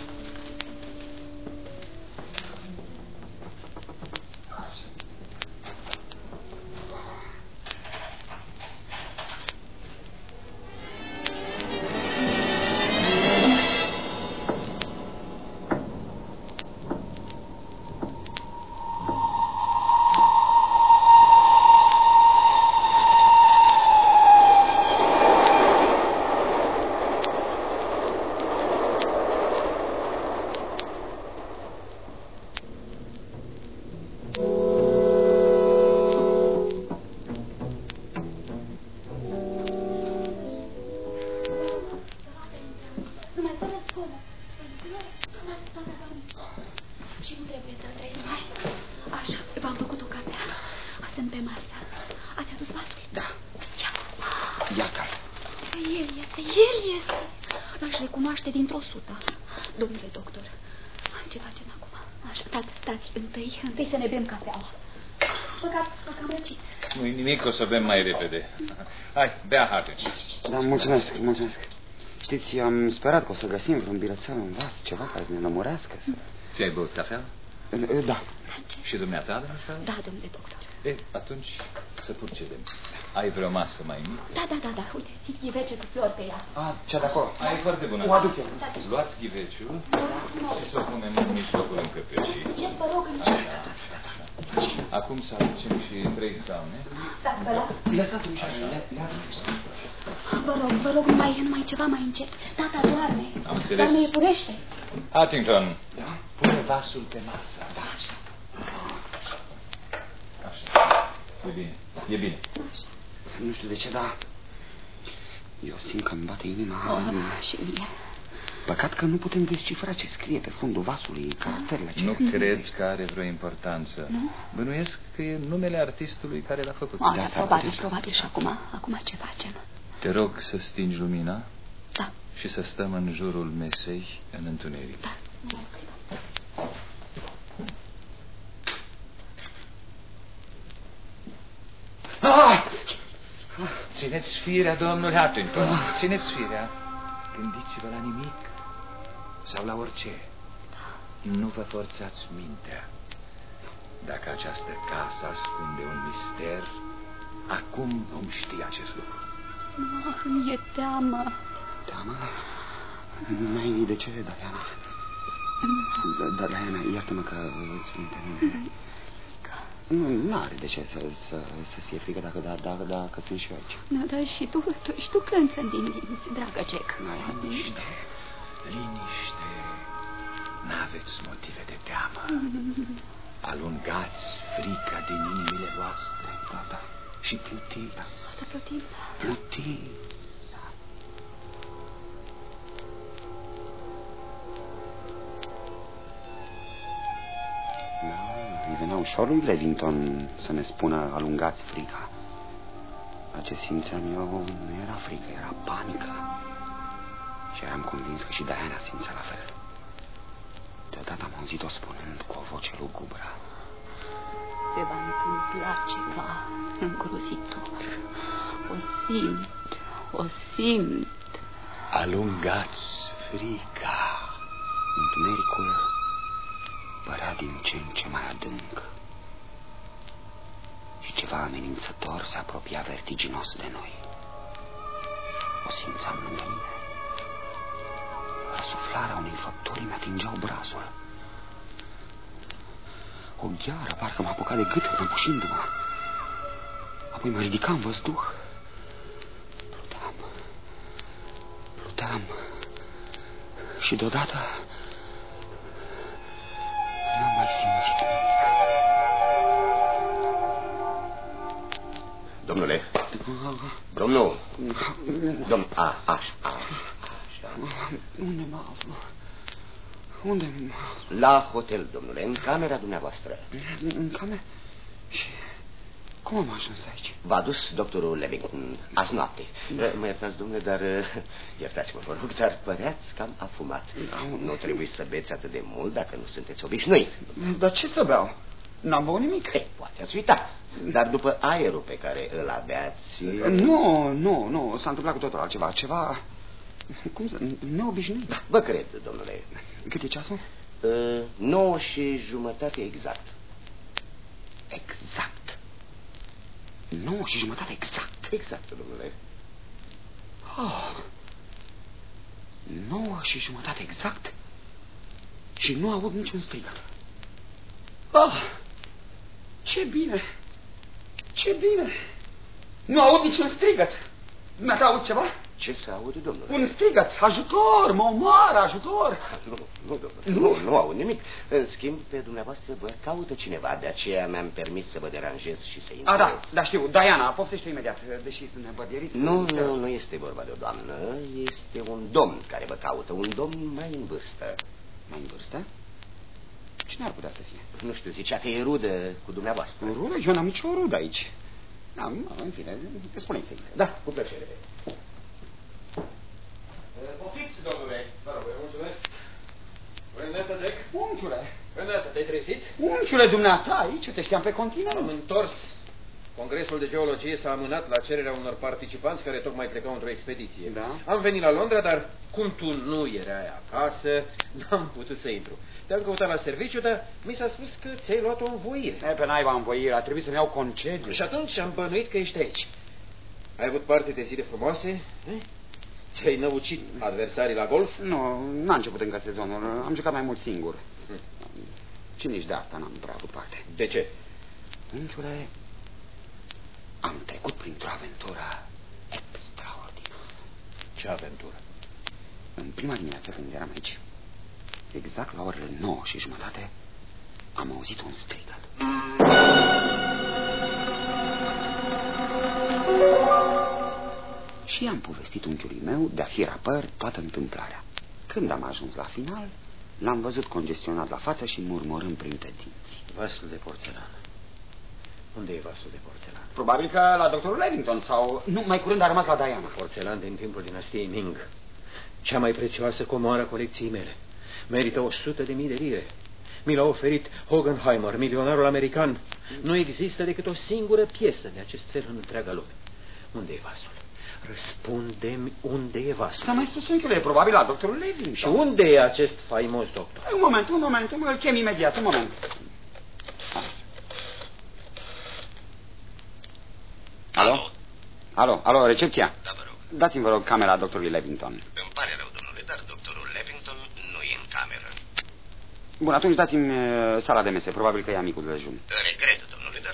Domnule doctor, ce facem acum? Așa, stați, întâi să ne bem cafeaua. Păcat, am răcit. Nu-i nimic, o să bem mai repede. Hai, bea, Hartington. Da, mulțumesc. Știți, am sperat că o să găsim vreun birățel în vas, ceva care ne lămurească. Ți-ai băut cafea? Da. Și dumneata, domnule? Da, domnule doctor. Atunci să procedem. Ai vreo masă mai mică? Da, uite, țiți ghivece cu flori pe ea. Cea de acolo. E foarte bună. O aduc eu. Luați ghiveciul și să o punem în mijlocul încăperii. Ce, vă rog, încet. Acum să aducem și 3 scaune. Da, vă rog. Lăsați-mi și așa. Vă rog, numai ceva mai încet. Tata doarme. Am înțeles. Doarme, e purește. Hartington. Da? Pune vasul pe masă. Da. Așa. E bine. Așa. Nu știu de ce, dar eu simt că îmi bate inima. Și mie. Păcat că nu putem descifra ce scrie pe fundul vasului, caracterele acelea. Nu cred că are vreo importanță. Nu? Bănuiesc că e numele artistului care l-a făcut. Probabil. Și acum ce facem? Te rog să stingi lumina. Da. Și să stăm în jurul mesei în întuneric. Da. Țineți firea, domnul Hartington. Țineți firea. Gândiți-vă la nimic sau la orice. Nu vă forțați mintea. Dacă această casă ascunde un mister, acum vom ști acest lucru. Mi-e teamă. Teamă? N-ai de ce, Diana. Diana, iartă-mă că îți minte. Nu are de ce să-ți fie frică dacă sunt și eu aici. Da, dar și tu cânți din dinți, dragă Jack. Liniște. N-aveți motive de teamă. Alungați frica din inimile voastre. Da. Și plutiți. Să plutim. Plutiți. Da, îi venea ușor lui Levington să ne spună alungați frica. La ce simțeam eu nu era frică, era panică. Și eram convins că și Diana simțea la fel. Deodată am auzit-o spunând cu o voce lugubră: se va întâmpla ceva îngrozitor. O simt. Alungați frica. Întunericul părea din ce în ce mai adânc și ceva amenințător se apropia vertiginos de noi. O simțeam lângă mine. Răsuflarea unei făpturi mi-atingea obrazul. O gheară parcă m-a apucat de gât înăbușindu-mă. Apoi mă ridicam în văzduh. Pluteam. Și deodată n-am mai simțit nimic. Domnule, așa. Unde mă aflu? La hotel, domnule, în camera dumneavoastră. În cameră? Și cum am ajuns aici? V-a dus doctorul Levington azi noapte. Mă iertați, domnule, dar iertați-mă, vă rog, dar păreați cam afumat. Nu trebuie să beți atât de mult dacă nu sunteți obișnuit. Dar ce să beau? N-am băut nimic. Poate ați uitat. Dar după aerul pe care îl aveați... Nu, s-a întâmplat cu totul altceva. Ceva... Cum să... neobișnuit. Da, vă cred, domnule. Cât e ceasul? 9:30 exact. Exact. 9:30 exact. Exact, domnule. 9:30 exact. Și nu aud niciun strigăt. Ce bine! Ce bine! Nu aud niciun strigăt. Dumneata auzi ceva? Ce să aud, domnule? Un strigăt! Ajutor! Mă omoară! Ajutor! Nu, domnule. Nu aud nimic. În schimb, pe dumneavoastră vă caută cineva. De aceea mi-am permis să vă deranjez și să intrez. Da, știu. Diana, poftește imediat, deși sunt nebădieriți. Nu este vorba de o doamnă. Este un domn care vă caută. Un domn mai în vârstă. Mai în vârstă? Cine ar putea să fie? Nu știu, zicea că e rudă cu dumneavoastră. Rudă? Eu n-am nicio rudă aici. În fine, te spune să intre. Da, cu plăcere. Poftiți, domnule. Vă rog, mulțumesc. Îndată, Jack. Unchiule. Îndată, te-ai trezit? Unchiule, dumneata, aici te știam pe continent. Am întors. Congresul de geologie s-a amânat la cererea unor participanți care tocmai plecau într-o expediție. Da? Am venit la Londra, dar cum tu nu erai acasă, n-am putut să intru. Te-am căutat la serviciu, dar mi s-a spus că ți-ai luat o învoire. Pe naiba învoire, a trebuit să-mi iau concediu. Și atunci am bănuit că ești aici. Ai avut parte de zile frumoase? Ți-ai năucit adversarii la golf? Nu, n-a început încă sezonul. Am jucat mai mult singur. Și nici de asta n-am prea avut parte. De ce? Unchiule, am trecut printr-o aventură extraordinară. Ce aventură? În prima dimineață când eram aici, exact la orele 9:30, am auzit un strigăt. Și i-am povestit unchiului meu, de-a fi rapăr, toată întâmplarea. Când am ajuns la final, l-am văzut congestionat la față și murmurând printre dinți. Vasul de porțelană. Unde e vasul de porțelană? Probabil că la doctorul Levington sau... Nu, mai curând a rămas la Diana. Porțelan din timpul dinastiei Ming. Cea mai prețioasă comoară a colecției mele. Merită 100.000 de lire. Mi l-a oferit Hogenheimer, milionarul american. Nu există decât o singură piesă de acest fel în întreaga lume. Unde e vasul? Răspunde-mi, unde e vasul? Dar mai sus, unchiule, e probabil la doctorul Levington. Și unde e acest faimos doctor? Un moment, îl chem imediat, un moment. Alo, recepția. Da, vă rog. Dați-mi, vă rog, camera doctorului Levington. Îmi pare rău, domnule, dar doctorul Levington nu e în cameră. Bun, atunci dați-mi sala de mese, probabil că e amicul dejun. Regret, domnule,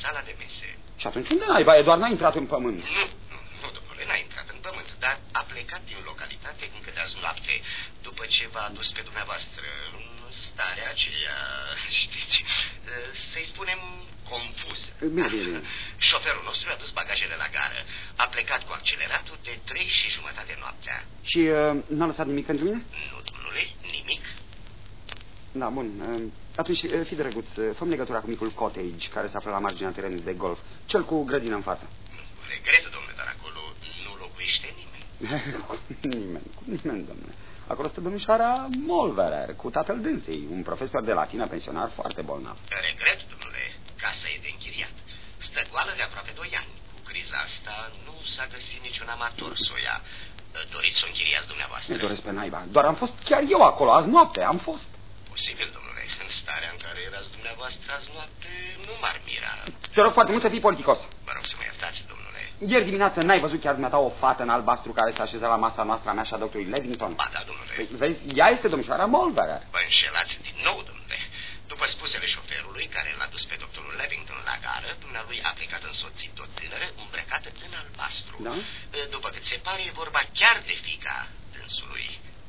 sala de mese. Și atunci unde naiba? Eduard n-a intrat în pământ. Nu, domnule, n-a intrat în pământ, dar a plecat din localitate încă de azi noapte, după ce v-a adus pe dumneavoastră în starea aceea, știți, să-i spunem confuză. Bine. Șoferul nostru a dus bagajele la gară. A plecat cu acceleratul de 3:30 noaptea. Și n-a lăsat nimic pentru mine? Nu, domnule, nimic. Da, bun. Atunci, fi drăguț, fă-mi legătura cu micul cottage care se află la marginea terenului de golf. Cel cu grădină în față. Regret, domnule, dar acolo nu locuiește nimeni. Cu nimeni, domnule. Acolo stă domnișoara Molverer, cu tatăl dânsei, un profesor de latină pensionar foarte bolnav. Regret, domnule, casa e de închiriat. Stă goală de aproape 2 ani. Cu criza asta nu s-a găsit niciun amator să o ia. Doriți să o închiriați dumneavoastră? Ne doresc pe naiba. Doar am fost chiar eu acolo, azi noapte, am fost. Posibil, domnule, în starea în care erați dumneavoastră azi noapte, nu m-ar mira. Te rog foarte mult să fii politicos. Vă rog să mă iertați, domnule. Ieri dimineață n-ai văzut chiar dumneata o fată în albastru care s-a așezat la masa noastră, a mea și a doctorului Levington? Ba da, domnule. Păi, vezi, ea este domnișoara Molverer. Vă înșelați din nou, domnule. După spusele șoferului care l-a dus pe doctorul Levington la gară, dumnealui a plecat însoțit de o tânără îmbrăcată în albastru. Da? După cât se pare, e vorba chiar de fiica dânsului.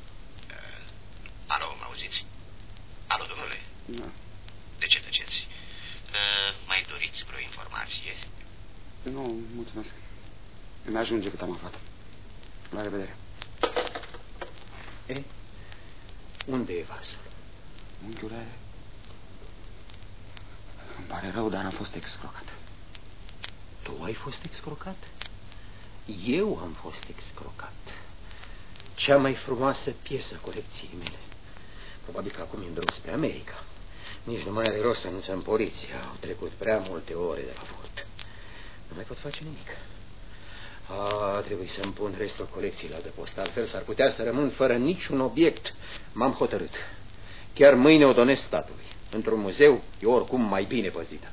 Alo, mă auziți? Alo, domnule? Da. De ce tăceți? Mai doriți vreo informație? Nu, mulțumesc. Îmi ajunge cât am aflat. La revedere. Unde e vasul? Unchiule, îmi pare rău, dar am fost excrocat. Tu ai fost excrocat? Eu am fost excrocat. Cea mai frumoasă piesă a colecției mele. Probabil că acum e în drum spre America. Nici nu mai are rost să anunțăm poliția. Au trecut prea multe ore de la furt. Nu mai pot face nimic. Trebuie să-mi pun restul colecției la adăpost. Altfel s-ar putea să rămân fără niciun obiect. M-am hotărât. Chiar mâine o donez statului. Într-un muzeu e oricum mai bine păzită.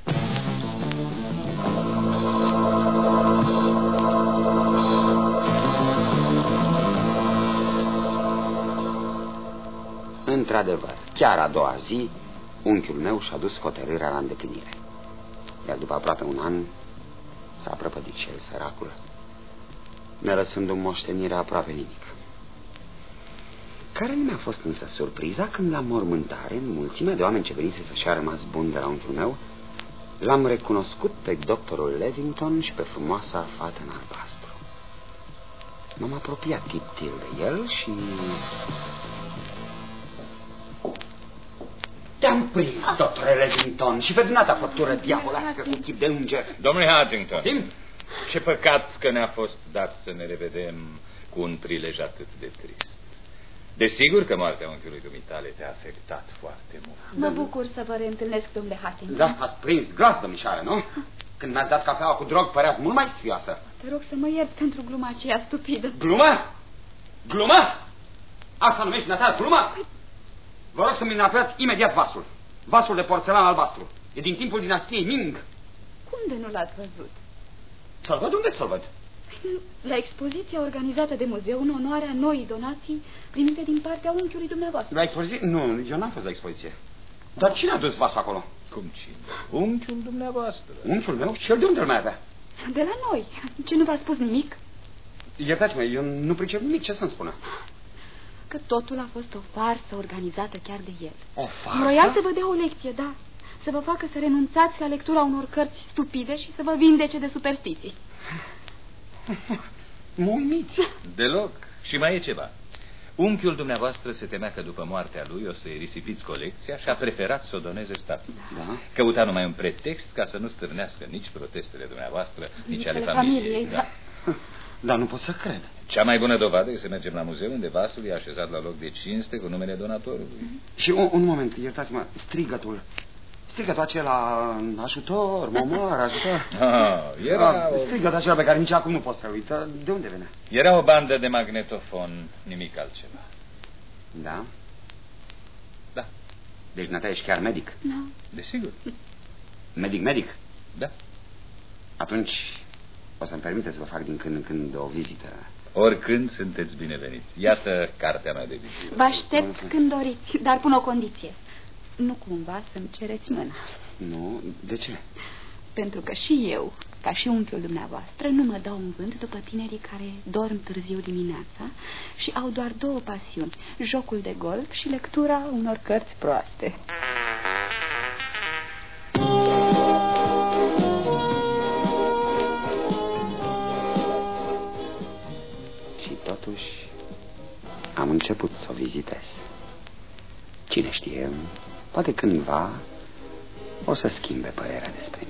Într-adevăr, chiar a doua zi, unchiul meu și-a dus hotărârea la îndeplinire. Iar după aproape un an s-a prăpădit și el, săracul, ne lăsând o moștenire aproape nimic. Care nu mi-a fost însă surpriza când la mormântare, în mulțimea de oameni ce venise să-și a rămas bun de la unchiul meu, l-am recunoscut pe doctorul Levington și pe frumoasa fată în albastru. M-am apropiat tiptil de el și... Te-am prins, doctore Levington, și pe dumneata făptură diavolească cu chip de înger. Domnule Huntington, ce păcat că ne-a fost dat să ne revedem cu un prilej atât de trist. Desigur că moartea unchiului dumitale te-a afectat foarte mult. Mă bucur să vă reîntâlnesc, domnule Huntington. Da, ați prins glas, domnișoară, nu? Când mi-ați dat cafeaua cu drog, păreați mult mai sfioasă. Te rog să mă iert pentru gluma aceea stupidă. Glumă? Glumă? Asta numești dumneata glumă? Vă rog să-mi înapoiați imediat vasul. Vasul de porțelan albastru. E din timpul dinastiei Ming. Cum de nu l-ați văzut? Să-l văd? Unde să-l văd? La expoziția organizată de muzeu în onoarea noii donații primite din partea unchiului dumneavoastră. La expoziție? Nu, eu n-am fost la expoziție. Dar cine a dus vasul acolo? Cum cine? Unchiul dumneavoastră. Unchiul meu? Și el de unde îl mai avea? De la noi. Ce, nu v-a spus nimic? Iertați-mă, eu nu pricep nimic. Ce să-mi spună? Că totul a fost o farsă organizată chiar de el. O farsă? Vroia să vă dea o lecție, da. Să vă facă să renunțați la lectura unor cărți stupide și să vă vindece de superstiții. Mă uimiți. Deloc. Și mai e ceva. Unchiul dumneavoastră se temea că după moartea lui o să-i risipiți colecția și a preferat să o doneze statului. Da. Căuta numai un pretext ca să nu stârnească nici protestele dumneavoastră, nici ale familiei. Da. Dar nu pot să cred. Cea mai bună dovadă e să mergem la muzeu unde vasul e așezat la loc de cinste cu numele donatorului. Și un moment, iertați-mă, strigătul acela, ajutor, mă omor, ajutor. Strigătul acela pe care nici acum nu pot să-l uită, de unde vine? Era o bandă de magnetofon, nimic altceva. Da? Da. Deci, Nata, ești chiar medic? Da. Desigur. Medic? Da. Atunci o să-mi permite să vă fac din când în când o vizită. Oricând sunteți bineveniți. Iată cartea mea de vizită. Vă aștept când doriți, dar pun o condiție. Nu cumva să-mi cereți mâna. Nu? De ce? Pentru că și eu, ca și unchiul dumneavoastră, nu mă dau în vânt după tinerii care dorm târziu dimineața și au doar două pasiuni, jocul de golf și lectura unor cărți proaste. Și totuși am început să o vizitez. Cine știe, poate cândva o să schimbe părerea despre mine.